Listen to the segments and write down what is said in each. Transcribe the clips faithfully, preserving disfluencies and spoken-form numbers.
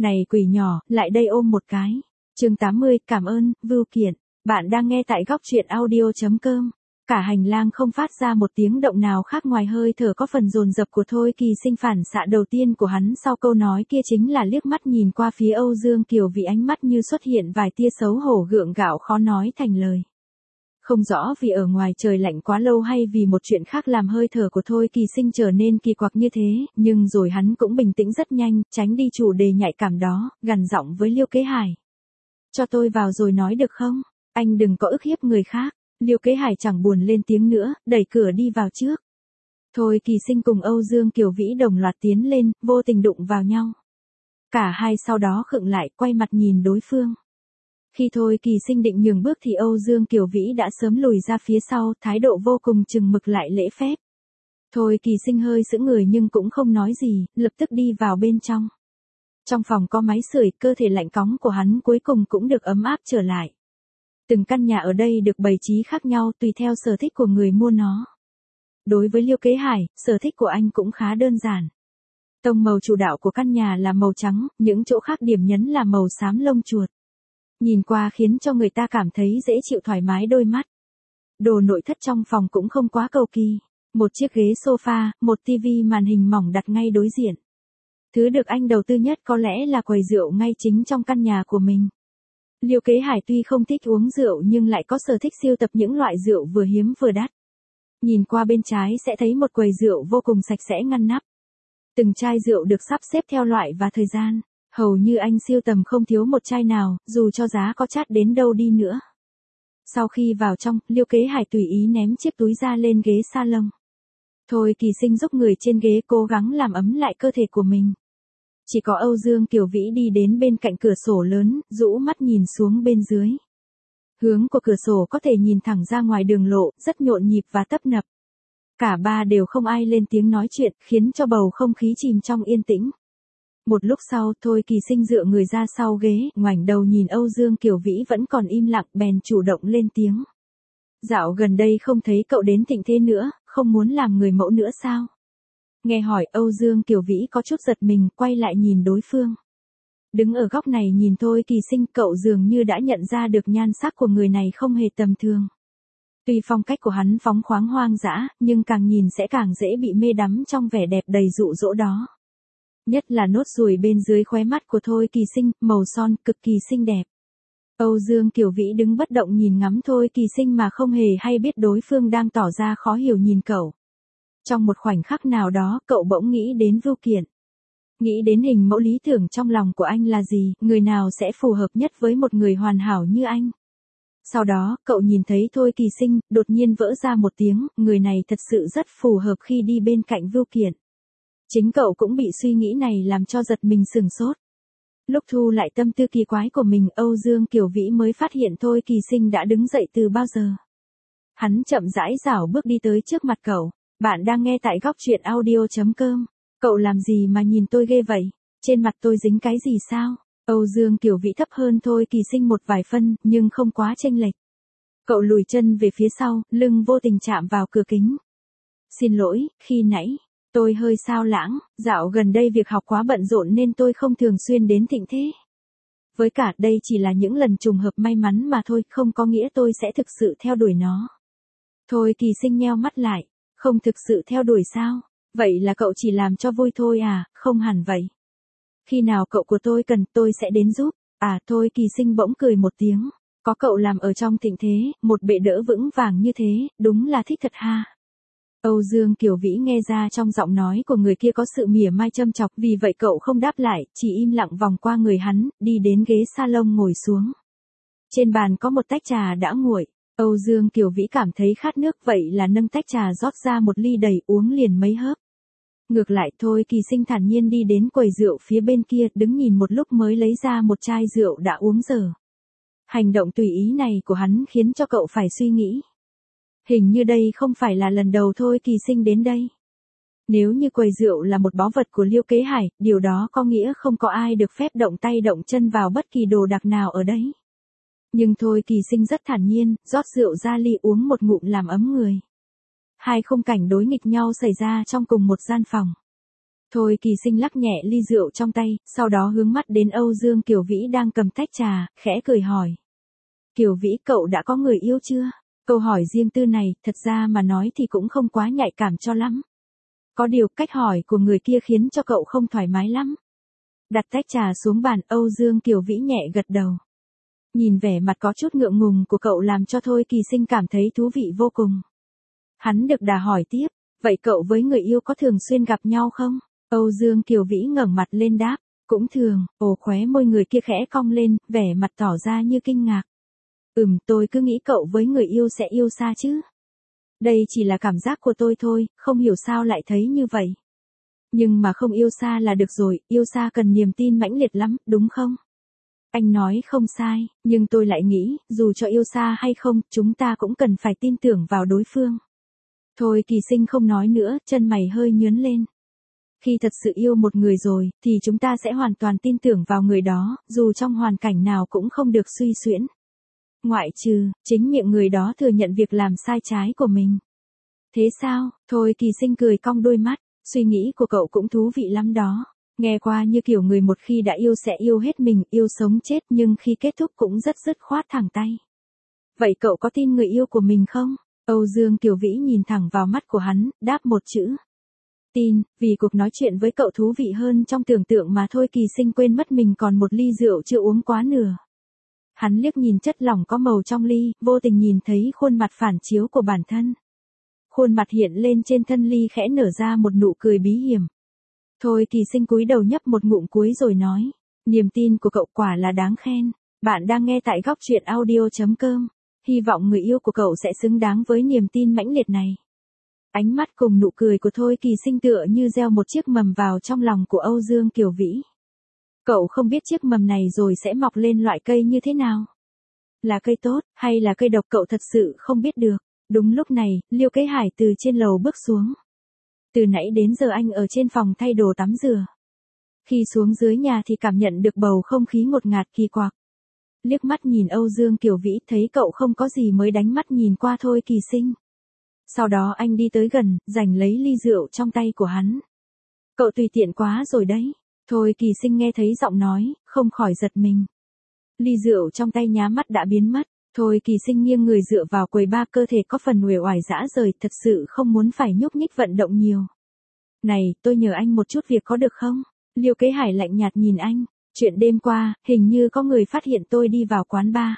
Này quỷ nhỏ, lại đây ôm một cái. Chương tám mươi, cảm ơn, Vưu Kiện. Bạn đang nghe tại góc truyện audio chấm com. Cả hành lang không phát ra một tiếng động nào khác ngoài hơi thở có phần dồn dập của Thôi Kỳ Sinh. Phản xạ đầu tiên của hắn sau câu nói kia chính là liếc mắt nhìn qua phía Âu Dương Kiều Vĩ, ánh mắt như xuất hiện vài tia xấu hổ gượng gạo khó nói thành lời. Không rõ vì ở ngoài trời lạnh quá lâu hay vì một chuyện khác làm hơi thở của Thôi Kỳ Sinh trở nên kỳ quặc như thế, nhưng rồi hắn cũng bình tĩnh rất nhanh, tránh đi chủ đề nhạy cảm đó, gằn giọng với Liêu Kế Hải. Cho tôi vào rồi nói được không? Anh đừng có ức hiếp người khác. Liêu Kế Hải chẳng buồn lên tiếng nữa, đẩy cửa đi vào trước. Thôi Kỳ Sinh cùng Âu Dương Kiều Vĩ đồng loạt tiến lên, vô tình đụng vào nhau. Cả hai sau đó khựng lại, quay mặt nhìn đối phương. Khi Thôi Kỳ Sinh định nhường bước thì Âu Dương Kiều Vĩ đã sớm lùi ra phía sau, thái độ vô cùng chừng mực lại lễ phép. Thôi Kỳ Sinh hơi sững người nhưng cũng không nói gì, lập tức đi vào bên trong. Trong phòng có máy sưởi, cơ thể lạnh cóng của hắn cuối cùng cũng được ấm áp trở lại. Từng căn nhà ở đây được bày trí khác nhau tùy theo sở thích của người mua nó. Đối với Liêu Kế Hải, sở thích của anh cũng khá đơn giản. Tông màu chủ đạo của căn nhà là màu trắng, những chỗ khác điểm nhấn là màu xám lông chuột. Nhìn qua khiến cho người ta cảm thấy dễ chịu thoải mái đôi mắt. Đồ nội thất trong phòng cũng không quá cầu kỳ. Một chiếc ghế sofa, một tivi màn hình mỏng đặt ngay đối diện. Thứ được anh đầu tư nhất có lẽ là quầy rượu ngay chính trong căn nhà của mình. Liêu Kế Hải tuy không thích uống rượu nhưng lại có sở thích sưu tập những loại rượu vừa hiếm vừa đắt. Nhìn qua bên trái sẽ thấy một quầy rượu vô cùng sạch sẽ ngăn nắp. Từng chai rượu được sắp xếp theo loại và thời gian. Hầu như anh sưu tầm không thiếu một chai nào, dù cho giá có chát đến đâu đi nữa. Sau khi vào trong, Liêu Kế Hải tùy ý ném chiếc túi ra lên ghế salon. Thôi Kỳ Sinh giúp người trên ghế cố gắng làm ấm lại cơ thể của mình. Chỉ có Âu Dương Kiều Vĩ đi đến bên cạnh cửa sổ lớn, rũ mắt nhìn xuống bên dưới. Hướng của cửa sổ có thể nhìn thẳng ra ngoài đường lộ, rất nhộn nhịp và tấp nập. Cả ba đều không ai lên tiếng nói chuyện, khiến cho bầu không khí chìm trong yên tĩnh. Một lúc sau, Thôi Kỳ Sinh dựa người ra sau ghế, ngoảnh đầu nhìn Âu Dương Kiều Vĩ vẫn còn im lặng, bèn chủ động lên tiếng. Dạo gần đây không thấy cậu đến Thịnh Thế nữa, không muốn làm người mẫu nữa sao? Nghe hỏi, Âu Dương Kiều Vĩ có chút giật mình, quay lại nhìn đối phương. Đứng ở góc này nhìn Thôi Kỳ Sinh, cậu dường như đã nhận ra được nhan sắc của người này không hề tầm thường. Tuy phong cách của hắn phóng khoáng hoang dã, nhưng càng nhìn sẽ càng dễ bị mê đắm trong vẻ đẹp đầy dụ dỗ đó. Nhất là nốt ruồi bên dưới khóe mắt của Thôi Kỳ Sinh, màu son, cực kỳ xinh đẹp. Âu Dương Kiều Vĩ đứng bất động nhìn ngắm Thôi Kỳ Sinh mà không hề hay biết đối phương đang tỏ ra khó hiểu nhìn cậu. Trong một khoảnh khắc nào đó, cậu bỗng nghĩ đến Vưu Kiện. Nghĩ đến hình mẫu lý tưởng trong lòng của anh là gì, người nào sẽ phù hợp nhất với một người hoàn hảo như anh. Sau đó, cậu nhìn thấy Thôi Kỳ Sinh, đột nhiên vỡ ra một tiếng, người này thật sự rất phù hợp khi đi bên cạnh Vưu Kiện. Chính cậu cũng bị suy nghĩ này làm cho giật mình sửng sốt. Lúc thu lại tâm tư kỳ quái của mình, Âu Dương Kiều Vĩ mới phát hiện Thôi Kỳ Sinh đã đứng dậy từ bao giờ. Hắn chậm rãi rảo bước đi tới trước mặt cậu. Bạn đang nghe tại góc truyện audio chấm com. Cậu làm gì mà nhìn tôi ghê vậy? Trên mặt tôi dính cái gì sao? Âu Dương Kiều Vĩ thấp hơn Thôi Kỳ Sinh một vài phân, nhưng không quá chênh lệch. Cậu lùi chân về phía sau, lưng vô tình chạm vào cửa kính. Xin lỗi, khi nãy, tôi hơi sao lãng, dạo gần đây việc học quá bận rộn nên tôi không thường xuyên đến Thịnh Thế. Với cả đây chỉ là những lần trùng hợp may mắn mà thôi, không có nghĩa tôi sẽ thực sự theo đuổi nó. Thôi Kỳ Sinh nheo mắt lại. Không thực sự theo đuổi sao? Vậy là cậu chỉ làm cho vui thôi à? Không hẳn vậy. Khi nào cậu của tôi cần, tôi sẽ đến giúp. À, Thôi Kỳ Sinh bỗng cười một tiếng. Có cậu làm ở trong Thịnh Thế, một bệ đỡ vững vàng như thế, đúng là thích thật ha. Âu Dương Kiều Vĩ nghe ra trong giọng nói của người kia có sự mỉa mai châm chọc, vì vậy cậu không đáp lại, chỉ im lặng vòng qua người hắn, đi đến ghế salon ngồi xuống. Trên bàn có một tách trà đã nguội. Âu Dương Kiều Vĩ cảm thấy khát nước, vậy là nâng tách trà rót ra một ly đầy, uống liền mấy hớp. Ngược lại, Thôi Kỳ Sinh thản nhiên đi đến quầy rượu phía bên kia, đứng nhìn một lúc mới lấy ra một chai rượu đã uống dở. Hành động tùy ý này của hắn khiến cho cậu phải suy nghĩ. Hình như đây không phải là lần đầu Thôi Kỳ Sinh đến đây. Nếu như quầy rượu là một báu vật của Liêu Kế Hải, điều đó có nghĩa không có ai được phép động tay động chân vào bất kỳ đồ đạc nào ở đấy. Nhưng Thôi Kỳ Sinh rất thản nhiên, rót rượu ra ly uống một ngụm làm ấm người. Hai khung cảnh đối nghịch nhau xảy ra trong cùng một gian phòng. Thôi Kỳ Sinh lắc nhẹ ly rượu trong tay, sau đó hướng mắt đến Âu Dương Kiều Vĩ đang cầm tách trà, khẽ cười hỏi. Kiều Vĩ, cậu đã có người yêu chưa? Câu hỏi riêng tư này, thật ra mà nói thì cũng không quá nhạy cảm cho lắm. Có điều, cách hỏi của người kia khiến cho cậu không thoải mái lắm. Đặt tách trà xuống bàn, Âu Dương Kiều Vĩ nhẹ gật đầu. Nhìn vẻ mặt có chút ngượng ngùng của cậu làm cho Thôi Kỳ Sinh cảm thấy thú vị vô cùng. Hắn được đà hỏi tiếp, vậy cậu với người yêu có thường xuyên gặp nhau không? Âu Dương Kiều Vĩ ngẩng mặt lên đáp, cũng thường. Ồ, khóe môi người kia khẽ cong lên, vẻ mặt tỏ ra như kinh ngạc. Ừm, tôi cứ nghĩ cậu với người yêu sẽ yêu xa chứ. Đây chỉ là cảm giác của tôi thôi, không hiểu sao lại thấy như vậy. Nhưng mà không yêu xa là được rồi, yêu xa cần niềm tin mãnh liệt lắm, đúng không? Anh nói không sai, nhưng tôi lại nghĩ, dù cho yêu xa hay không, chúng ta cũng cần phải tin tưởng vào đối phương. Thôi Kỳ Sinh không nói nữa, chân mày hơi nhướng lên. Khi thật sự yêu một người rồi, thì chúng ta sẽ hoàn toàn tin tưởng vào người đó, dù trong hoàn cảnh nào cũng không được suy xuyễn. Ngoại trừ, chính miệng người đó thừa nhận việc làm sai trái của mình. Thế sao? Thôi Kỳ Sinh cười cong đôi mắt, suy nghĩ của cậu cũng thú vị lắm đó. Nghe qua như kiểu người một khi đã yêu sẽ yêu hết mình, yêu sống chết, nhưng khi kết thúc cũng rất dứt khoát thẳng tay. Vậy cậu có tin người yêu của mình không? Âu Dương Kiều Vĩ nhìn thẳng vào mắt của hắn, đáp một chữ. Tin, vì cuộc nói chuyện với cậu thú vị hơn trong tưởng tượng mà Thôi Kỳ Sinh quên mất mình còn một ly rượu chưa uống quá nửa. Hắn liếc nhìn chất lỏng có màu trong ly, vô tình nhìn thấy khuôn mặt phản chiếu của bản thân. Khuôn mặt hiện lên trên thân ly khẽ nở ra một nụ cười bí hiểm. Thôi Kỳ Sinh cúi đầu nhấp một ngụm cuối rồi nói, niềm tin của cậu quả là đáng khen. Bạn đang nghe tại góc truyện audio chấm com. Hy vọng người yêu của cậu sẽ xứng đáng với niềm tin mãnh liệt này. Ánh mắt cùng nụ cười của Thôi Kỳ Sinh tựa như gieo một chiếc mầm vào trong lòng của Âu Dương Kiều Vĩ. Cậu không biết chiếc mầm này rồi sẽ mọc lên loại cây như thế nào. Là cây tốt, hay là cây độc cậu thật sự không biết được. Đúng lúc này, Liêu Kế Hải từ trên lầu bước xuống. Từ nãy đến giờ anh ở trên phòng thay đồ tắm rửa. Khi xuống dưới nhà thì cảm nhận được bầu không khí ngột ngạt kỳ quặc. Liếc mắt nhìn Âu Dương Kiều Vĩ thấy cậu không có gì mới đánh mắt nhìn qua Thôi Kỳ Sinh. Sau đó anh đi tới gần, giành lấy ly rượu trong tay của hắn. Cậu tùy tiện quá rồi đấy. Thôi Kỳ Sinh nghe thấy giọng nói, không khỏi giật mình. Ly rượu trong tay nhá mắt đã biến mất. Thôi Kỳ Sinh nghiêng người dựa vào quầy bar, cơ thể có phần uể oải rã rời, thật sự không muốn phải nhúc nhích vận động nhiều. Này, tôi nhờ anh một chút việc có được không? Liêu Kế Hải lạnh nhạt nhìn anh. Chuyện đêm qua, hình như có người phát hiện tôi đi vào quán bar.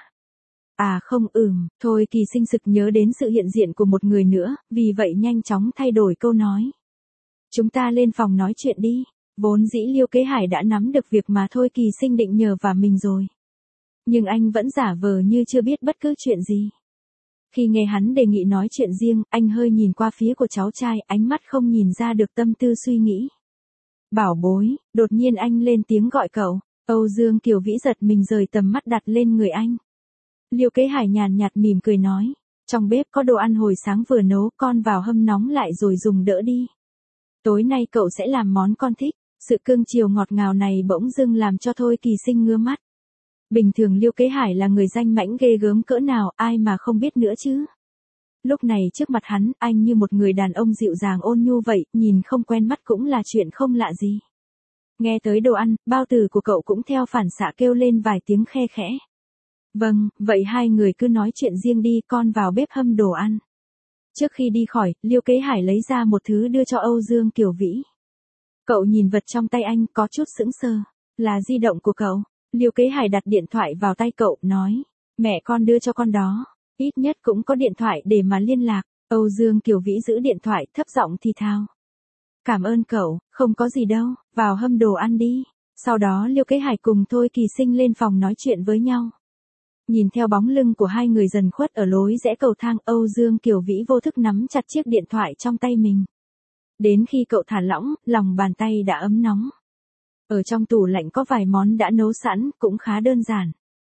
À không, ừm, Thôi Kỳ Sinh sực nhớ đến sự hiện diện của một người nữa, vì vậy nhanh chóng thay đổi câu nói. Chúng ta lên phòng nói chuyện đi. Vốn dĩ Liêu Kế Hải đã nắm được việc mà Thôi Kỳ Sinh định nhờ vào mình rồi. Nhưng anh vẫn giả vờ như chưa biết bất cứ chuyện gì. Khi nghe hắn đề nghị nói chuyện riêng, anh hơi nhìn qua phía của cháu trai, ánh mắt không nhìn ra được tâm tư suy nghĩ. Bảo bối, đột nhiên anh lên tiếng gọi cậu. Âu Dương Kiều Vĩ giật mình rời tầm mắt đặt lên người anh. Liêu Kế Hải nhàn nhạt mỉm cười nói, trong bếp có đồ ăn hồi sáng vừa nấu, con vào hâm nóng lại rồi dùng đỡ đi. Tối nay cậu sẽ làm món con thích. Sự cưng chiều ngọt ngào này bỗng dưng làm cho Thôi Kỳ Sinh ngứa mắt. Bình thường Liêu Kế Hải là người danh mãnh ghê gớm cỡ nào, ai mà không biết nữa chứ. Lúc này trước mặt hắn, anh như một người đàn ông dịu dàng ôn nhu vậy, nhìn không quen mắt cũng là chuyện không lạ gì. Nghe tới đồ ăn, bao tử của cậu cũng theo phản xạ kêu lên vài tiếng khe khẽ. Vâng, vậy hai người cứ nói chuyện riêng đi, con vào bếp hâm đồ ăn. Trước khi đi khỏi, Liêu Kế Hải lấy ra một thứ đưa cho Âu Dương Kiều Vĩ. Cậu nhìn vật trong tay anh, có chút sững sờ. Là di động của cậu. Liêu Kế Hải đặt điện thoại vào tay cậu, nói. Mẹ con đưa cho con đó. Ít nhất cũng có điện thoại để mà liên lạc. Âu Dương Kiều Vĩ giữ điện thoại, thấp giọng thì thào. Cảm ơn cậu, không có gì đâu, vào hâm đồ ăn đi. Sau đó Liêu Kế Hải cùng Thôi Kỳ Sinh lên phòng nói chuyện với nhau. Nhìn theo bóng lưng của hai người dần khuất ở lối rẽ cầu thang, Âu Dương Kiều Vĩ vô thức nắm chặt chiếc điện thoại trong tay mình. Đến khi cậu thả lỏng, lòng bàn tay đã ấm nóng. Ở trong tủ lạnh có vài món đã nấu sẵn, cũng khá đơn giản.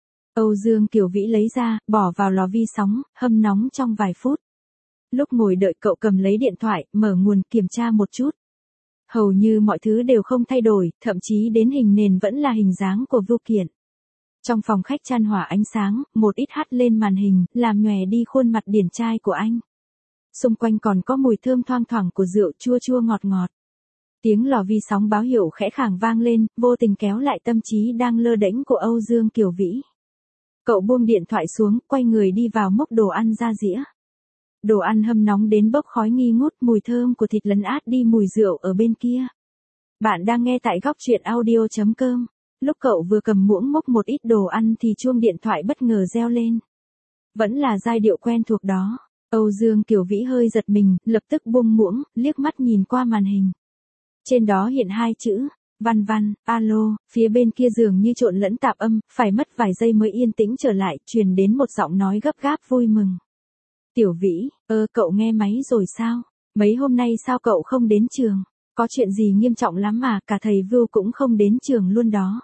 Âu Dương Kiều Vĩ lấy ra, bỏ vào lò vi sóng, hâm nóng trong vài phút. Lúc ngồi đợi cậu cầm lấy điện thoại, mở nguồn kiểm tra một chút. Hầu như mọi thứ đều không thay đổi, thậm chí đến hình nền vẫn là hình dáng của Vưu Kiện. Trong phòng khách chan hỏa ánh sáng, một ít hắt lên màn hình, làm nhòe đi khuôn mặt điển trai của anh. Xung quanh còn có mùi thơm thoang thoảng của rượu chua chua ngọt ngọt. Tiếng lò vi sóng báo hiệu khẽ khàng vang lên, vô tình kéo lại tâm trí đang lơ đễnh của Âu Dương Kiều Vĩ. Cậu buông điện thoại xuống, quay người đi vào múc đồ ăn ra dĩa. Đồ ăn hâm nóng đến bốc khói nghi ngút, mùi thơm của thịt lấn át đi mùi rượu ở bên kia. Bạn đang nghe tại góc truyện audio chấm com. Lúc cậu vừa cầm muỗng múc một ít đồ ăn thì chuông điện thoại bất ngờ reo lên. Vẫn là giai điệu quen thuộc đó. Âu Dương Kiều Vĩ hơi giật mình, lập tức buông muỗng, liếc mắt nhìn qua màn hình. Trên đó hiện hai chữ, Văn Văn, alo, phía bên kia dường như trộn lẫn tạp âm, phải mất vài giây mới yên tĩnh trở lại, truyền đến một giọng nói gấp gáp vui mừng. Tiểu Vĩ, ơ cậu nghe máy rồi sao? Mấy hôm nay sao cậu không đến trường? Có chuyện gì nghiêm trọng lắm mà, cả thầy Vưu cũng không đến trường luôn đó.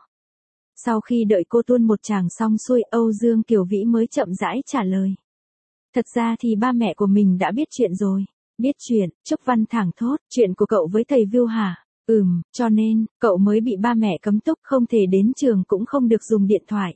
Sau khi đợi cô tuôn một tràng xong xuôi, Âu Dương Kiều Vĩ mới chậm rãi trả lời. Thật ra thì ba mẹ của mình đã biết chuyện rồi. Biết chuyện, Trúc Văn thẳng thốt, chuyện của cậu với thầy Vưu hả? Ừm, cho nên, cậu mới bị ba mẹ cấm túc, không thể đến trường cũng không được dùng điện thoại.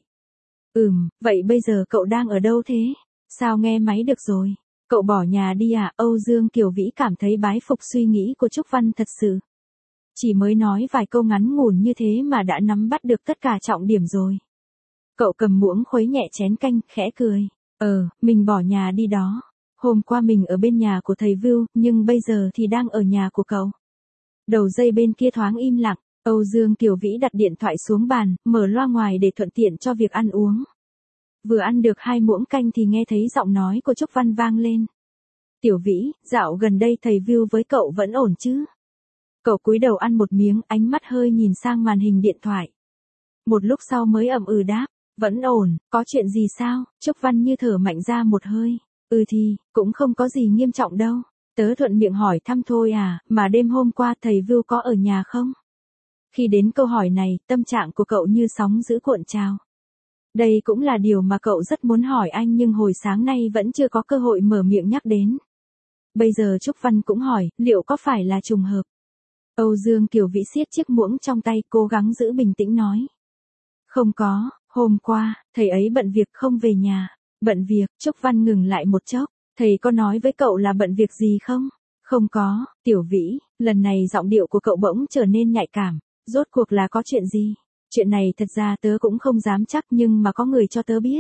Ừm, vậy bây giờ cậu đang ở đâu thế? Sao nghe máy được rồi? Cậu bỏ nhà đi à? Âu Dương Kiều Vĩ cảm thấy bái phục suy nghĩ của Trúc Văn thật sự. Chỉ mới nói vài câu ngắn ngủn như thế mà đã nắm bắt được tất cả trọng điểm rồi. Cậu cầm muỗng khuấy nhẹ chén canh, khẽ cười. Ờ, mình bỏ nhà đi đó. Hôm qua mình ở bên nhà của thầy Vưu, nhưng bây giờ thì đang ở nhà của cậu. Đầu dây bên kia thoáng im lặng, Âu Dương Kiều Vĩ đặt điện thoại xuống bàn, mở loa ngoài để thuận tiện cho việc ăn uống. Vừa ăn được hai muỗng canh thì nghe thấy giọng nói của Trúc Văn vang lên. Tiểu Vĩ, dạo gần đây thầy Vưu với cậu vẫn ổn chứ? Cậu cúi đầu ăn một miếng, ánh mắt hơi nhìn sang màn hình điện thoại. Một lúc sau mới ậm ừ đáp, vẫn ổn, có chuyện gì sao? Trúc Văn như thở mạnh ra một hơi. Ừ thì, cũng không có gì nghiêm trọng đâu. Tớ thuận miệng hỏi thăm thôi à, mà đêm hôm qua thầy Vưu có ở nhà không? Khi đến câu hỏi này, tâm trạng của cậu như sóng dữ cuộn trào. Đây cũng là điều mà cậu rất muốn hỏi anh nhưng hồi sáng nay vẫn chưa có cơ hội mở miệng nhắc đến. Bây giờ Trúc Văn cũng hỏi, liệu có phải là trùng hợp? Âu Dương Kiều Vĩ siết chiếc muỗng trong tay, cố gắng giữ bình tĩnh nói. Không có, hôm qua, thầy ấy bận việc không về nhà. Bận việc, Trúc Văn ngừng lại một chốc. Thầy có nói với cậu là bận việc gì không? Không có, Tiểu Vĩ, lần này giọng điệu của cậu bỗng trở nên nhạy cảm. Rốt cuộc là có chuyện gì? Chuyện này thật ra tớ cũng không dám chắc nhưng mà có người cho tớ biết.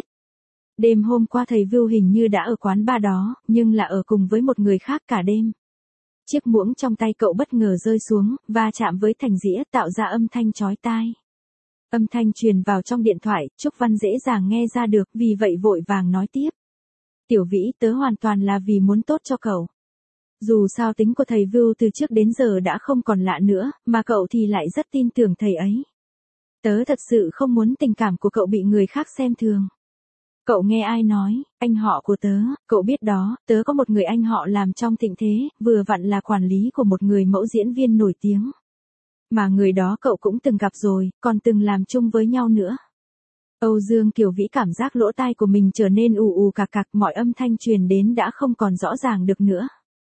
Đêm hôm qua thầy Vưu hình như đã ở quán bar đó, nhưng là ở cùng với một người khác cả đêm. Chiếc muỗng trong tay cậu bất ngờ rơi xuống, và chạm với thành dĩa tạo ra âm thanh chói tai. Âm thanh truyền vào trong điện thoại, Trúc Văn dễ dàng nghe ra được, vì vậy vội vàng nói tiếp. Tiểu Vĩ, tớ hoàn toàn là vì muốn tốt cho cậu. Dù sao tính của thầy Vưu từ trước đến giờ đã không còn lạ nữa, mà cậu thì lại rất tin tưởng thầy ấy. Tớ thật sự không muốn tình cảm của cậu bị người khác xem thường. Cậu nghe ai nói, anh họ của tớ, cậu biết đó, tớ có một người anh họ làm trong thịnh thế, vừa vặn là quản lý của một người mẫu diễn viên nổi tiếng. Mà người đó cậu cũng từng gặp rồi, còn từng làm chung với nhau nữa. Âu Dương Kiều Vĩ cảm giác lỗ tai của mình trở nên ù ù cạc cạc, mọi âm thanh truyền đến đã không còn rõ ràng được nữa.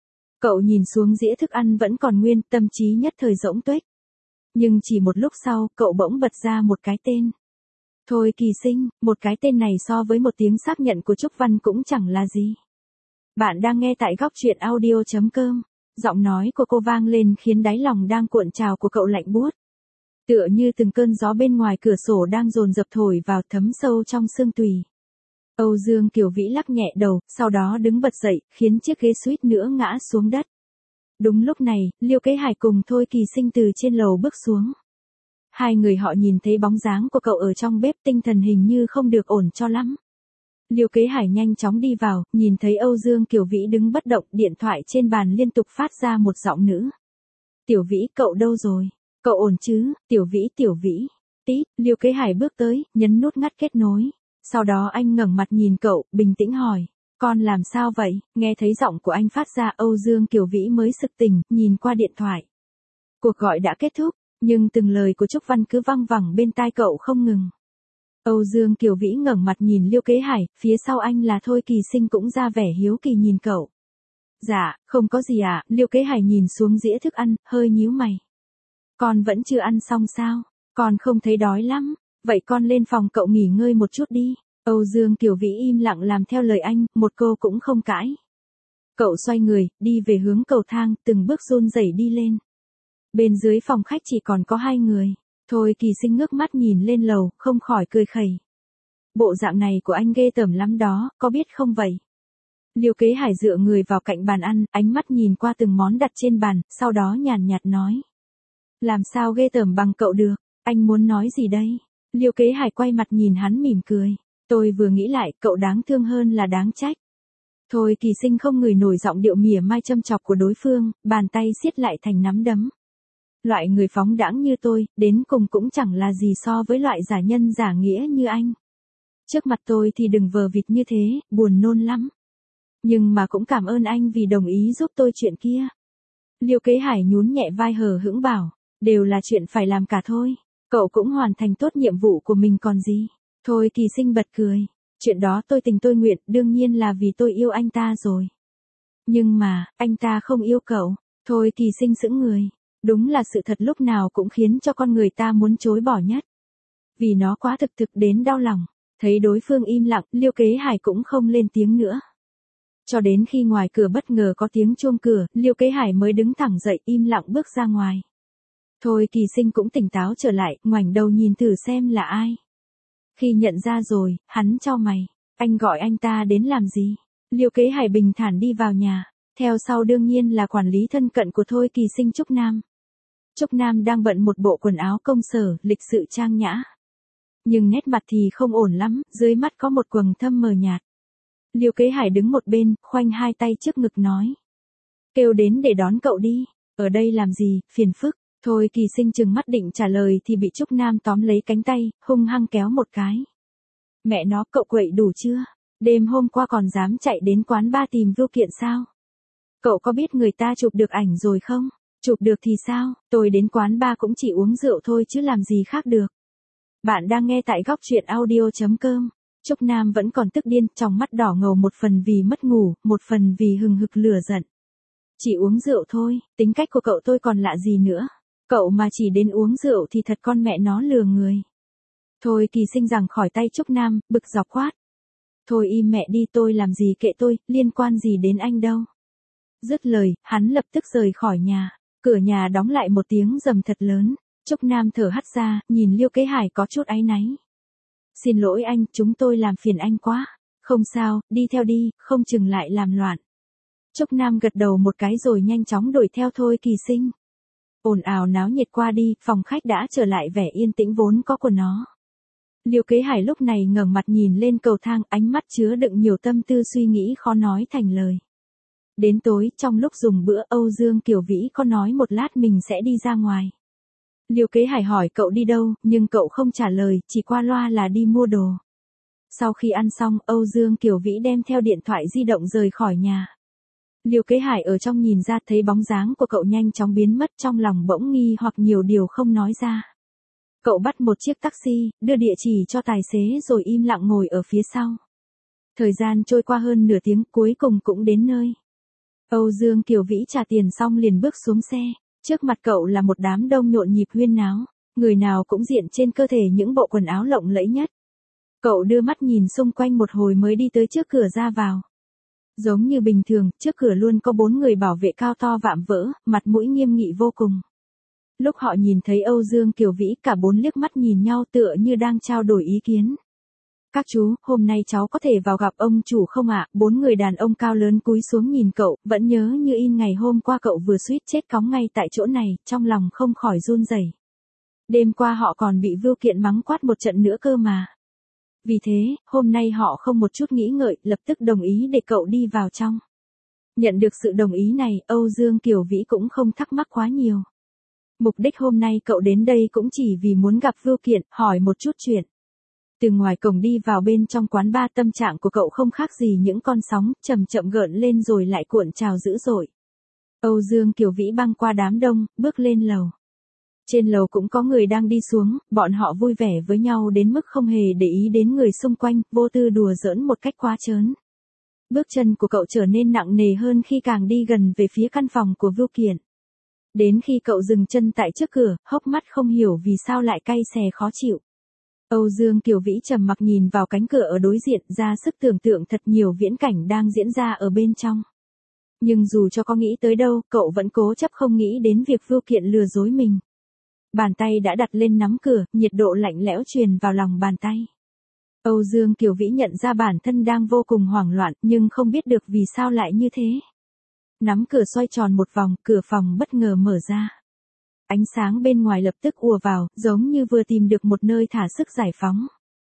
Cậu nhìn xuống dĩa thức ăn vẫn còn nguyên, tâm trí nhất thời rỗng tuếch. Nhưng chỉ một lúc sau, cậu bỗng bật ra một cái tên. Thôi Kỳ Sinh, một cái tên này so với một tiếng xác nhận của Trúc Văn cũng chẳng là gì. Bạn đang nghe tại góc truyện audio chấm com. Giọng nói của cô vang lên khiến đáy lòng đang cuộn trào của cậu lạnh buốt. Tựa như từng cơn gió bên ngoài cửa sổ đang dồn dập thổi vào, thấm sâu trong xương tủy. Âu Dương Kiều Vĩ lắc nhẹ đầu, sau đó đứng bật dậy, khiến chiếc ghế suýt nữa ngã xuống đất. Đúng lúc này, Liêu Kế Hải cùng Thôi Kỳ Sinh từ trên lầu bước xuống. Hai người họ nhìn thấy bóng dáng của cậu ở trong bếp, tinh thần hình như không được ổn cho lắm. Liêu Kế Hải nhanh chóng đi vào, nhìn thấy Âu Dương Kiều Vĩ đứng bất động, điện thoại trên bàn liên tục phát ra một giọng nữ. Tiểu Vĩ, cậu đâu rồi? Cậu ổn chứ? Tiểu Vĩ, Tiểu Vĩ. Tít, Liêu Kế Hải bước tới, nhấn nút ngắt kết nối. Sau đó anh ngẩng mặt nhìn cậu, bình tĩnh hỏi. Con làm sao vậy? Nghe thấy giọng của anh phát ra, Âu Dương Kiều Vĩ mới sực tỉnh, nhìn qua điện thoại. Cuộc gọi đã kết thúc, nhưng từng lời của Trúc Văn cứ văng vẳng bên tai cậu không ngừng. Âu Dương Kiều Vĩ ngẩng mặt nhìn Liêu Kế Hải, phía sau anh là Thôi Kỳ Sinh cũng ra vẻ hiếu kỳ nhìn cậu. Dạ, không có gì ạ, à? Liêu Kế Hải nhìn xuống dĩa thức ăn, hơi nhíu mày. Con vẫn chưa ăn xong sao? Con không thấy đói lắm, vậy con lên phòng cậu nghỉ ngơi một chút đi. Âu Dương Kiều Vĩ im lặng làm theo lời anh, một câu cũng không cãi. Cậu xoay người, đi về hướng cầu thang, từng bước run rẩy đi lên. Bên dưới phòng khách chỉ còn có hai người. Thôi Kỳ Sinh ngước mắt nhìn lên lầu, không khỏi cười khẩy. Bộ dạng này của anh ghê tởm lắm đó, có biết không vậy? Liêu Kế Hải dựa người vào cạnh bàn ăn, ánh mắt nhìn qua từng món đặt trên bàn, sau đó nhàn nhạt nói. Làm sao ghê tởm bằng cậu được, anh muốn nói gì đây? Liêu Kế Hải quay mặt nhìn hắn mỉm cười. Tôi vừa nghĩ lại, cậu đáng thương hơn là đáng trách. Thôi Kỳ Sinh không ngửi nổi giọng điệu mỉa mai châm chọc của đối phương, bàn tay siết lại thành nắm đấm. Loại người phóng đãng như tôi, đến cùng cũng chẳng là gì so với loại giả nhân giả nghĩa như anh. Trước mặt tôi thì đừng vờ vịt như thế, buồn nôn lắm. Nhưng mà cũng cảm ơn anh vì đồng ý giúp tôi chuyện kia. Liêu Kế Hải nhún nhẹ vai hờ hững bảo, đều là chuyện phải làm cả thôi. Cậu cũng hoàn thành tốt nhiệm vụ của mình còn gì. Thôi Kỳ Sinh bật cười. Chuyện đó tôi tình tôi nguyện, đương nhiên là vì tôi yêu anh ta rồi. Nhưng mà, anh ta không yêu cậu. Thôi Kỳ Sinh sững người. Đúng là sự thật lúc nào cũng khiến cho con người ta muốn chối bỏ nhất. Vì nó quá thực thực đến đau lòng. Thấy đối phương im lặng, Liêu Kế Hải cũng không lên tiếng nữa. Cho đến khi ngoài cửa bất ngờ có tiếng chuông cửa, Liêu Kế Hải mới đứng thẳng dậy im lặng bước ra ngoài. Thôi Kỳ Sinh cũng tỉnh táo trở lại, ngoảnh đầu nhìn thử xem là ai. Khi nhận ra rồi, hắn chau mày. Anh gọi anh ta đến làm gì? Liêu Kế Hải bình thản đi vào nhà. Theo sau đương nhiên là quản lý thân cận của Thôi Kỳ Sinh Trúc Nam. Trúc Nam đang bận một bộ quần áo công sở, lịch sự trang nhã. Nhưng nét mặt thì không ổn lắm, dưới mắt có một quầng thâm mờ nhạt. Liêu Kế Hải đứng một bên, khoanh hai tay trước ngực nói. Kêu đến để đón cậu đi, ở đây làm gì, phiền phức. Thôi Kỳ Sinh chừng mắt định trả lời thì bị Trúc Nam tóm lấy cánh tay, hung hăng kéo một cái. Mẹ nó, cậu quậy đủ chưa? Đêm hôm qua còn dám chạy đến quán bar tìm vưu kiện sao? Cậu có biết người ta chụp được ảnh rồi không? Chụp được thì sao, tôi đến quán bar cũng chỉ uống rượu thôi chứ làm gì khác được. Bạn đang nghe tại góc truyện audio.com. Trúc Nam vẫn còn tức điên, trong mắt đỏ ngầu, một phần vì mất ngủ, một phần vì hừng hực lửa giận. Chỉ uống rượu thôi, tính cách của cậu tôi còn lạ gì nữa. Cậu mà chỉ đến uống rượu thì thật con mẹ nó lừa người. Thôi Kỳ Sinh giằng khỏi tay Trúc Nam, bực dọc quát. Thôi im mẹ đi, tôi làm gì kệ tôi, liên quan gì đến anh đâu. Dứt lời, hắn lập tức rời khỏi nhà. Cửa nhà đóng lại một tiếng rầm thật lớn. Trúc Nam thở hắt ra, nhìn Liêu Kế Hải có chút áy náy. Xin lỗi anh, chúng tôi làm phiền anh quá. Không sao, đi theo đi, không chừng lại làm loạn. Trúc Nam gật đầu một cái rồi nhanh chóng đuổi theo Thôi Kỳ Sinh. Ồn ào náo nhiệt qua đi, phòng khách đã trở lại vẻ yên tĩnh vốn có của nó. Liêu Kế Hải lúc này ngẩng mặt nhìn lên cầu thang, ánh mắt chứa đựng nhiều tâm tư suy nghĩ khó nói thành lời. Đến tối, trong lúc dùng bữa, Âu Dương Kiều Vĩ có nói một lát mình sẽ đi ra ngoài. Liêu Kế Hải hỏi cậu đi đâu, nhưng cậu không trả lời, chỉ qua loa là đi mua đồ. Sau khi ăn xong, Âu Dương Kiều Vĩ đem theo điện thoại di động rời khỏi nhà. Liêu Kế Hải ở trong nhìn ra thấy bóng dáng của cậu nhanh chóng biến mất, trong lòng bỗng nghi hoặc nhiều điều không nói ra. Cậu bắt một chiếc taxi, đưa địa chỉ cho tài xế rồi im lặng ngồi ở phía sau. Thời gian trôi qua hơn nửa tiếng, cuối cùng cũng đến nơi. Âu Dương Kiều Vĩ trả tiền xong liền bước xuống xe. Trước mặt cậu là một đám đông nhộn nhịp huyên náo, người nào cũng diện trên cơ thể những bộ quần áo lộng lẫy nhất. Cậu đưa mắt nhìn xung quanh một hồi mới đi tới trước cửa ra vào. Giống như bình thường, trước cửa luôn có bốn người bảo vệ cao to vạm vỡ, mặt mũi nghiêm nghị vô cùng. Lúc họ nhìn thấy Âu Dương Kiều Vĩ, cả bốn liếc mắt nhìn nhau tựa như đang trao đổi ý kiến. Các chú, hôm nay cháu có thể vào gặp ông chủ không ạ? Bốn người đàn ông cao lớn cúi xuống nhìn cậu, vẫn nhớ như in ngày hôm qua cậu vừa suýt chết cóng ngay tại chỗ này, trong lòng không khỏi run rẩy. Đêm qua họ còn bị Vưu Kiện mắng quát một trận nữa cơ mà. Vì thế, hôm nay họ không một chút nghĩ ngợi, lập tức đồng ý để cậu đi vào trong. Nhận được sự đồng ý này, Âu Dương Kiều Vĩ cũng không thắc mắc quá nhiều. Mục đích hôm nay cậu đến đây cũng chỉ vì muốn gặp Vưu Kiện, hỏi một chút chuyện. Từ ngoài cổng đi vào bên trong quán bar, tâm trạng của cậu không khác gì những con sóng, chậm chậm gợn lên rồi lại cuộn trào dữ dội. Âu Dương Kiều Vĩ băng qua đám đông, bước lên lầu. Trên lầu cũng có người đang đi xuống, bọn họ vui vẻ với nhau đến mức không hề để ý đến người xung quanh, vô tư đùa giỡn một cách quá trớn. Bước chân của cậu trở nên nặng nề hơn khi càng đi gần về phía căn phòng của Vưu Kiện. Đến khi cậu dừng chân tại trước cửa, hốc mắt không hiểu vì sao lại cay xè khó chịu. Âu Dương Kiều Vĩ trầm mặc nhìn vào cánh cửa ở đối diện, ra sức tưởng tượng thật nhiều viễn cảnh đang diễn ra ở bên trong. Nhưng dù cho có nghĩ tới đâu, cậu vẫn cố chấp không nghĩ đến việc Vưu Kiện lừa dối mình. Bàn tay đã đặt lên nắm cửa, nhiệt độ lạnh lẽo truyền vào lòng bàn tay. Âu Dương Kiều Vĩ nhận ra bản thân đang vô cùng hoảng loạn, nhưng không biết được vì sao lại như thế. Nắm cửa xoay tròn một vòng, cửa phòng bất ngờ mở ra. Ánh sáng bên ngoài lập tức ùa vào, giống như vừa tìm được một nơi thả sức giải phóng.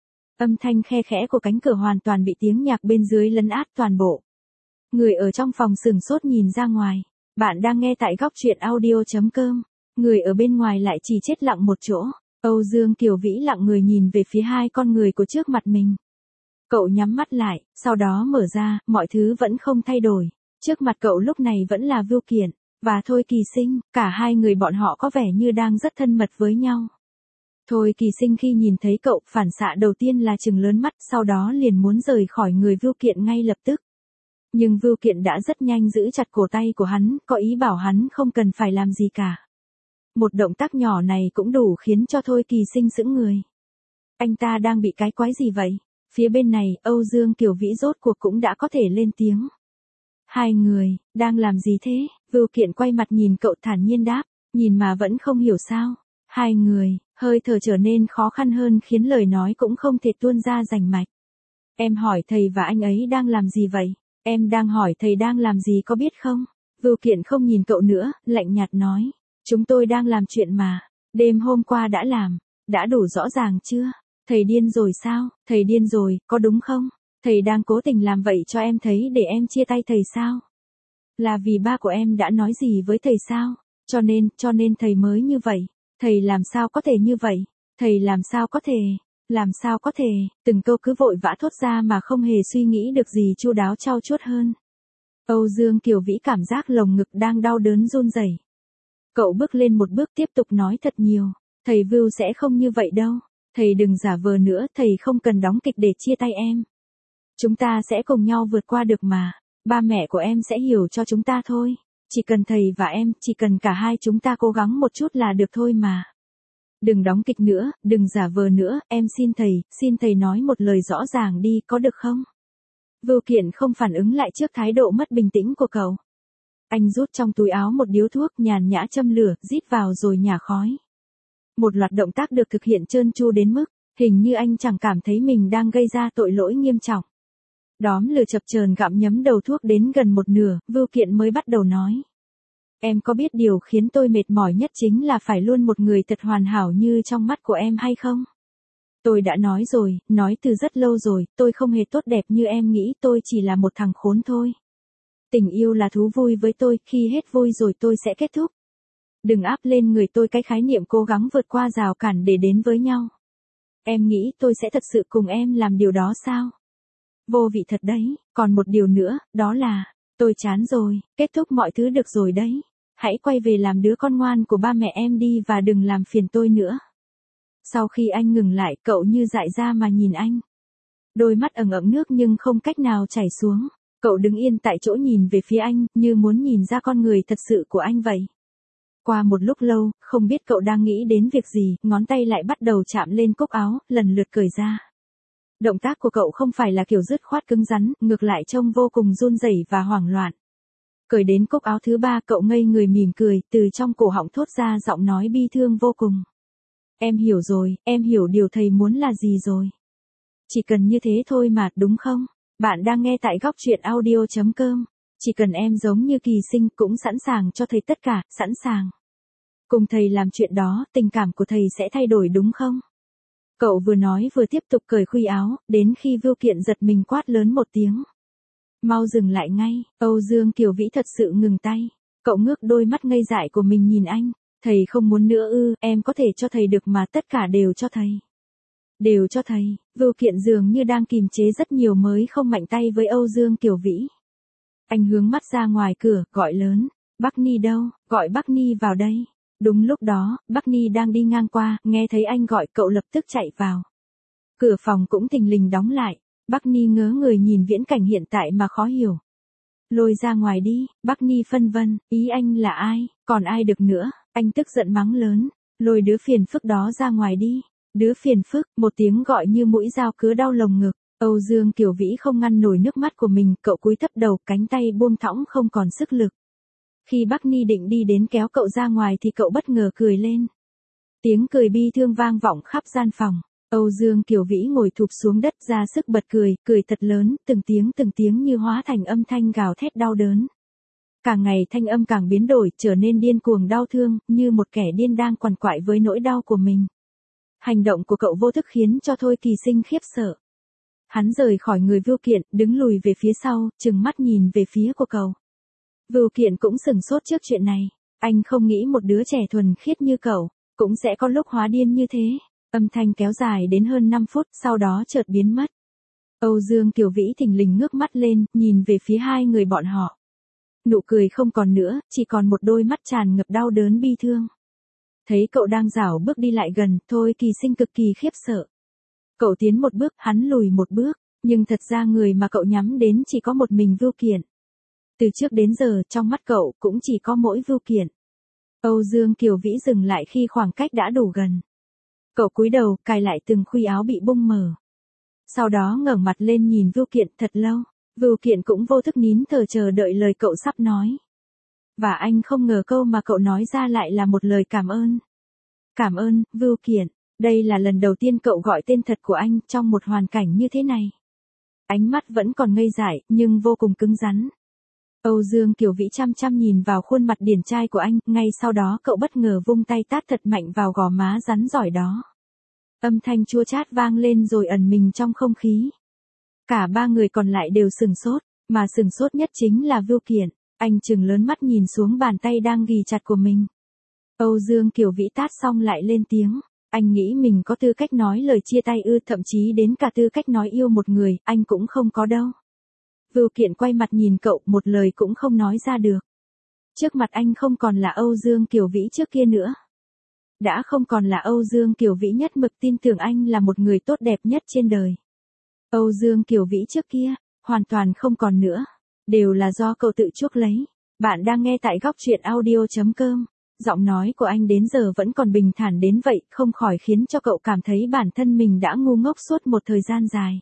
Âm thanh khe khẽ của cánh cửa hoàn toàn bị tiếng nhạc bên dưới lấn át toàn bộ. Người ở trong phòng sửng sốt nhìn ra ngoài. Bạn đang nghe tại góc truyện audio chấm com. Người ở bên ngoài lại chỉ chết lặng một chỗ. Âu Dương Kiều Vĩ lặng người nhìn về phía hai con người của trước mặt mình. Cậu nhắm mắt lại, sau đó mở ra, mọi thứ vẫn không thay đổi. Trước mặt cậu lúc này vẫn là Vưu Kiện, và Thôi Kỳ Sinh, cả hai người bọn họ có vẻ như đang rất thân mật với nhau. Thôi Kỳ Sinh khi nhìn thấy cậu, phản xạ đầu tiên là trừng lớn mắt, sau đó liền muốn rời khỏi người Vưu Kiện ngay lập tức. Nhưng Vưu Kiện đã rất nhanh giữ chặt cổ tay của hắn, có ý bảo hắn không cần phải làm gì cả. Một động tác nhỏ này cũng đủ khiến cho Thôi Kỳ Sinh sững người. Anh ta đang bị cái quái gì vậy? Phía bên này, Âu Dương Kiều Vĩ rốt cuộc cũng đã có thể lên tiếng. Hai người, đang làm gì thế? Vưu Kiện quay mặt nhìn cậu thản nhiên đáp, nhìn mà vẫn không hiểu sao. Hai người, hơi thở trở nên khó khăn hơn khiến lời nói cũng không thể tuôn ra rành mạch. Em hỏi thầy và anh ấy đang làm gì vậy? Em đang hỏi thầy đang làm gì có biết không? Vưu Kiện không nhìn cậu nữa, lạnh nhạt nói. Chúng tôi đang làm chuyện mà. Đêm hôm qua đã làm. Đã đủ rõ ràng chưa? Thầy điên rồi sao? Thầy điên rồi, có đúng không? Thầy đang cố tình làm vậy cho em thấy để em chia tay thầy sao? Là vì ba của em đã nói gì với thầy sao? Cho nên, cho nên thầy mới như vậy. Thầy làm sao có thể như vậy? Thầy làm sao có thể? Làm sao có thể? Từng câu cứ vội vã thốt ra mà không hề suy nghĩ được gì chu đáo trau chuốt hơn. Âu Dương Kiều Vĩ cảm giác lồng ngực đang đau đớn run rẩy. Cậu bước lên một bước tiếp tục nói thật nhiều. Thầy Vưu sẽ không như vậy đâu. Thầy đừng giả vờ nữa, thầy không cần đóng kịch để chia tay em. Chúng ta sẽ cùng nhau vượt qua được mà. Ba mẹ của em sẽ hiểu cho chúng ta thôi. Chỉ cần thầy và em, chỉ cần cả hai chúng ta cố gắng một chút là được thôi mà. Đừng đóng kịch nữa, đừng giả vờ nữa, em xin thầy, xin thầy nói một lời rõ ràng đi, có được không? Vưu Kiện không phản ứng lại trước thái độ mất bình tĩnh của cậu. Anh rút trong túi áo một điếu thuốc, nhàn nhã châm lửa, rít vào rồi nhả khói. Một loạt động tác được thực hiện trơn tru đến mức, hình như anh chẳng cảm thấy mình đang gây ra tội lỗi nghiêm trọng. Đóm lửa chập chờn gặm nhấm đầu thuốc đến gần một nửa, Vưu Kiện mới bắt đầu nói. Em có biết điều khiến tôi mệt mỏi nhất chính là phải luôn một người thật hoàn hảo như trong mắt của em hay không? Tôi đã nói rồi, nói từ rất lâu rồi, tôi không hề tốt đẹp như em nghĩ, tôi chỉ là một thằng khốn thôi. Tình yêu là thú vui với tôi, khi hết vui rồi tôi sẽ kết thúc. Đừng áp lên người tôi cái khái niệm cố gắng vượt qua rào cản để đến với nhau. Em nghĩ tôi sẽ thật sự cùng em làm điều đó sao? Vô vị thật đấy, còn một điều nữa, đó là, tôi chán rồi, kết thúc mọi thứ được rồi đấy. Hãy quay về làm đứa con ngoan của ba mẹ em đi và đừng làm phiền tôi nữa. Sau khi anh ngừng lại, cậu như dại ra mà nhìn anh. Đôi mắt ẩn ẩn nước nhưng không cách nào chảy xuống. Cậu đứng yên tại chỗ nhìn về phía anh, như muốn nhìn ra con người thật sự của anh vậy. Qua một lúc lâu, không biết cậu đang nghĩ đến việc gì, ngón tay lại bắt đầu chạm lên cúc áo, lần lượt cởi ra. Động tác của cậu không phải là kiểu dứt khoát cứng rắn, ngược lại trông vô cùng run rẩy và hoảng loạn. Cởi đến cúc áo thứ ba, cậu ngây người mỉm cười, từ trong cổ họng thốt ra giọng nói bi thương vô cùng. Em hiểu rồi, em hiểu điều thầy muốn là gì rồi. Chỉ cần như thế thôi mà, đúng không? Bạn đang nghe tại góc truyện audio chấm com. Chỉ cần em giống như Kỳ Sinh cũng sẵn sàng cho thầy tất cả, sẵn sàng. Cùng thầy làm chuyện đó, tình cảm của thầy sẽ thay đổi đúng không? Cậu vừa nói vừa tiếp tục cởi khuy áo, đến khi Vưu Kiện giật mình quát lớn một tiếng. Mau dừng lại ngay, Âu Dương Kiều Vĩ thật sự ngừng tay. Cậu ngước đôi mắt ngây dại của mình nhìn anh. Thầy không muốn nữa ư, em có thể cho thầy được mà tất cả đều cho thầy. Đều cho thầy, Vưu Kiện dường như đang kìm chế rất nhiều mới không mạnh tay với Âu Dương Kiều Vĩ. Anh hướng mắt ra ngoài cửa, gọi lớn. Bắc Ni đâu, gọi Bắc Ni vào đây. Đúng lúc đó, Bắc Ni đang đi ngang qua, nghe thấy anh gọi cậu lập tức chạy vào. Cửa phòng cũng thình lình đóng lại. Bắc Ni ngớ người nhìn viễn cảnh hiện tại mà khó hiểu. Lôi ra ngoài đi, Bắc Ni phân vân, ý anh là ai, còn ai được nữa, anh tức giận mắng lớn, lôi đứa phiền phức đó ra ngoài đi. Đứa phiền phức, một tiếng gọi như mũi dao cứa đau lồng ngực. Âu Dương Kiều Vĩ không ngăn nổi nước mắt của mình, cậu cúi thấp đầu, cánh tay buông thõng không còn sức lực. Khi Bắc Ni định đi đến kéo cậu ra ngoài thì cậu bất ngờ cười lên. Tiếng cười bi thương vang vọng khắp gian phòng. Âu Dương Kiều Vĩ ngồi thụp xuống đất ra sức bật cười, cười thật lớn, từng tiếng từng tiếng như hóa thành âm thanh gào thét đau đớn. Càng ngày thanh âm càng biến đổi, trở nên điên cuồng đau thương, như một kẻ điên đang quằn quại với nỗi đau của mình. Hành động của cậu vô thức khiến cho Thôi Kỳ Sinh khiếp sợ. Hắn rời khỏi người Vưu Kiện, đứng lùi về phía sau, trừng mắt nhìn về phía của cậu. Vưu Kiện cũng sửng sốt trước chuyện này. Anh không nghĩ một đứa trẻ thuần khiết như cậu, cũng sẽ có lúc hóa điên như thế. Âm thanh kéo dài đến hơn năm phút, sau đó chợt biến mất. Âu Dương Kiều Vĩ thình lình ngước mắt lên, nhìn về phía hai người bọn họ. Nụ cười không còn nữa, chỉ còn một đôi mắt tràn ngập đau đớn bi thương. Thấy cậu đang rảo bước đi lại gần, Thôi Kỳ Sinh cực kỳ khiếp sợ. Cậu tiến một bước, hắn lùi một bước, nhưng thật ra người mà cậu nhắm đến chỉ có một mình Vưu Kiện. Từ trước đến giờ, trong mắt cậu cũng chỉ có mỗi Vưu Kiện. Âu Dương Kiều Vĩ dừng lại khi khoảng cách đã đủ gần. Cậu cúi đầu, cài lại từng khuy áo bị bung mở. Sau đó ngẩng mặt lên nhìn Vưu Kiện thật lâu. Vưu Kiện cũng vô thức nín thở chờ đợi lời cậu sắp nói. Và anh không ngờ câu mà cậu nói ra lại là một lời cảm ơn. Cảm ơn, Vưu Kiện. Đây là lần đầu tiên cậu gọi tên thật của anh trong một hoàn cảnh như thế này. Ánh mắt vẫn còn ngây dại, nhưng vô cùng cứng rắn. Âu Dương Kiều Vĩ chăm chăm nhìn vào khuôn mặt điển trai của anh, ngay sau đó cậu bất ngờ vung tay tát thật mạnh vào gò má rắn rỏi đó. Âm thanh chua chát vang lên rồi ẩn mình trong không khí. Cả ba người còn lại đều sừng sốt, mà sừng sốt nhất chính là Vưu Kiện. Anh trừng lớn mắt nhìn xuống bàn tay đang ghì chặt của mình. Âu Dương Kiều Vĩ tát xong lại lên tiếng. Anh nghĩ mình có tư cách nói lời chia tay ư, thậm chí đến cả tư cách nói yêu một người, anh cũng không có đâu. Vưu Kiện quay mặt nhìn cậu, một lời cũng không nói ra được. Trước mặt anh không còn là Âu Dương Kiều Vĩ trước kia nữa. Đã không còn là Âu Dương Kiều Vĩ nhất mực tin tưởng anh là một người tốt đẹp nhất trên đời. Âu Dương Kiều Vĩ trước kia, hoàn toàn không còn nữa. Đều là do cậu tự chuốc lấy. Bạn đang nghe tại góc truyện audio chấm com. Giọng nói của anh đến giờ vẫn còn bình thản đến vậy, không khỏi khiến cho cậu cảm thấy bản thân mình đã ngu ngốc suốt một thời gian dài.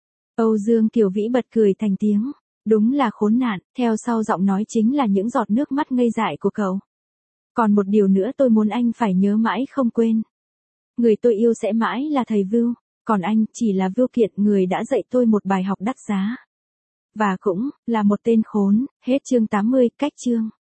Âu Dương Kiều Vĩ bật cười thành tiếng. Đúng là khốn nạn, theo sau giọng nói chính là những giọt nước mắt ngây dại của cậu. Còn một điều nữa tôi muốn anh phải nhớ mãi không quên. Người tôi yêu sẽ mãi là thầy Vưu, còn anh chỉ là Vưu Kiện, người đã dạy tôi một bài học đắt giá. Và cũng là một tên khốn. Hết chương tám mươi, cách chương.